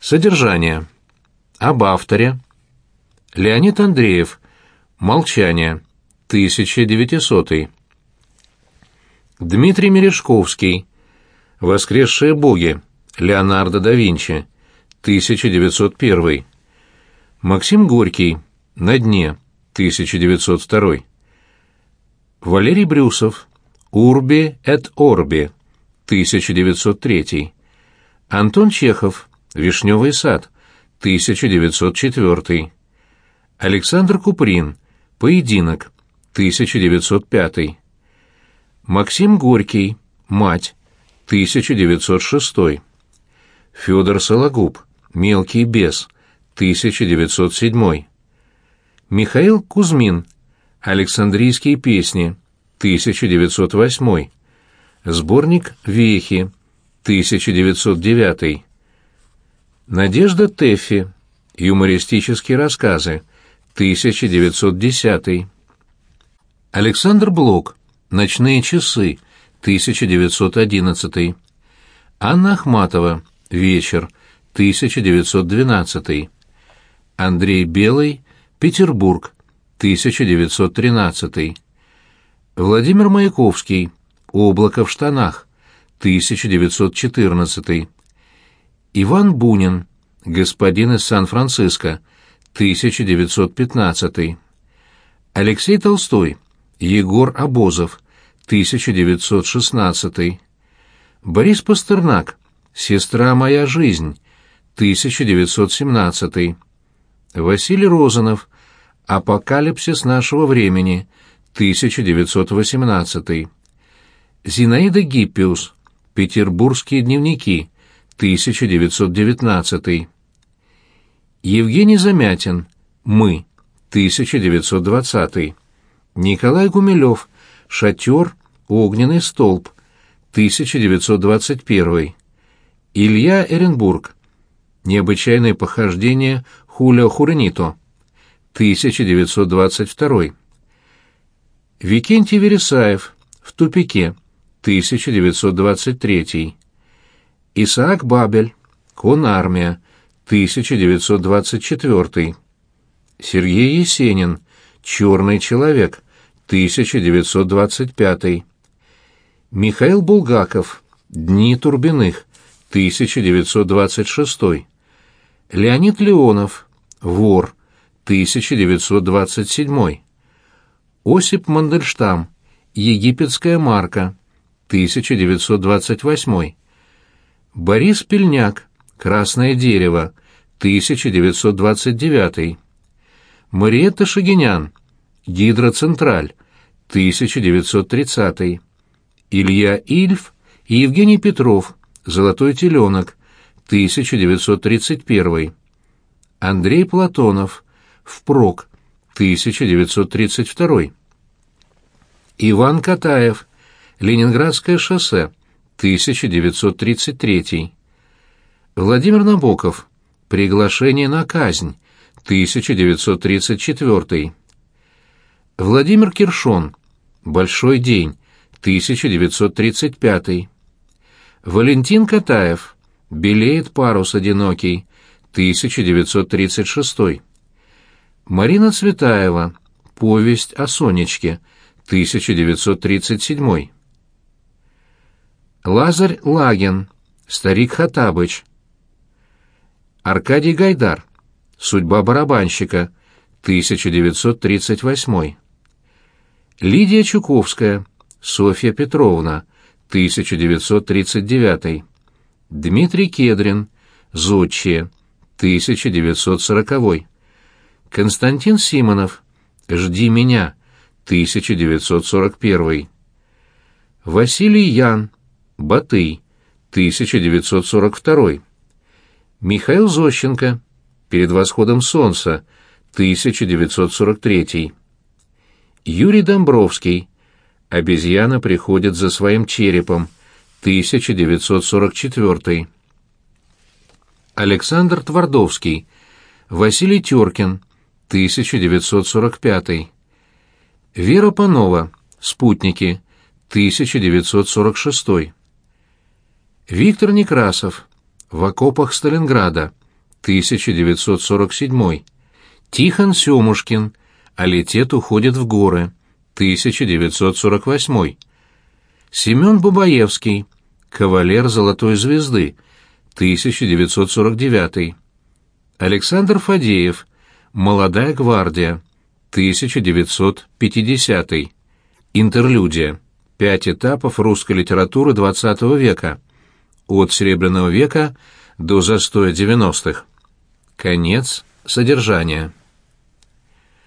Содержание. Об авторе. Леонид Андреев. Молчание. 1900. Дмитрий Мережковский. Воскресшие боги. Леонардо да Винчи. 1901. Максим Горький. На дне. 1902. Валерий Брюсов. Урби эт орби. 1903. Антон Чехов. Вишневый сад. 1904. Александр Куприн. Поединок. 1905. Максим Горький. Мать. 1906. Федор Сологуб. Мелкий бес. 1907. Михаил Кузьмин. Александрийские песни. 1908. Сборник «Вехи». 1909. Надежда Тэффи. Юмористические рассказы. 1910. Александр Блок. Ночные часы. 1911. Анна Ахматова. Вечер. 1912. Андрей Белый. Петербург. 1913. Владимир Маяковский. Облако в штанах. 1914. Иван Бунин. Господин из Сан-Франциско. 1915. Алексей Толстой. Егор Обозов. 1916. Борис Пастернак. Сестра моя жизнь. 1917. Василий Розанов. Апокалипсис нашего времени. 1918. Зинаида Гиппиус. Петербургские дневники. 1919. Евгений Замятин. Мы. 1920. Николай Гумилев. Шатер. Огненный столб. 1921. Илья Эренбург. Необычайные похождения Хулио Хурнито. 1922. Викентий Вересаев. В тупике. 1923. Исаак Бабель. Конармия. 1924. Сергей Есенин. Черный человек. 1925. Михаил Булгаков. Дни Турбиных. 1926. Леонид Леонов. Вор. 1927. Осип Мандельштам. Египетская марка. 1928. Борис Пельняк. Красное дерево. 1929. Мариетта Шагинян. Гидроцентраль. 1930. Илья Ильф и Евгений Петров. Золотой теленок. 1931. Андрей Платонов. Впрок. 1932. Иван Катаев. Ленинградское шоссе. 1933. Владимир Набоков. Приглашение на казнь. 1934. Владимир Киршон. Большой день. 1935. Валентин Катаев. Белеет парус одинокий. 1936. Марина Цветаева. Повесть о Сонечке. 1937. Лазарь Лагин. Старик Хоттабыч. Аркадий Гайдар. Судьба барабанщика. 1938. Лидия Чуковская. Софья Петровна. 1939. Дмитрий Кедрин. Зодчие. 1940. Константин Симонов. Жди меня. 1941. Василий Ян. Батый. 1942. Михаил Зощенко. Перед восходом солнца. 1943. Юрий Домбровский. Обезьяна приходит за своим черепом. 1944. Александр Твардовский. Василий Теркин. 1945. Вера Панова. Спутники. 1946. Виктор Некрасов. В окопах Сталинграда. 1947. Тихон Семушкин. «Алитет уходит в горы», 1948. Семен Бубаевский. «Кавалер Золотой звезды», 1949. Александр Фадеев. «Молодая гвардия», 1950. Интерлюдия. 5 этапов русской литературы XX века. От Серебряного века до застоя 90-х. Конец содержания.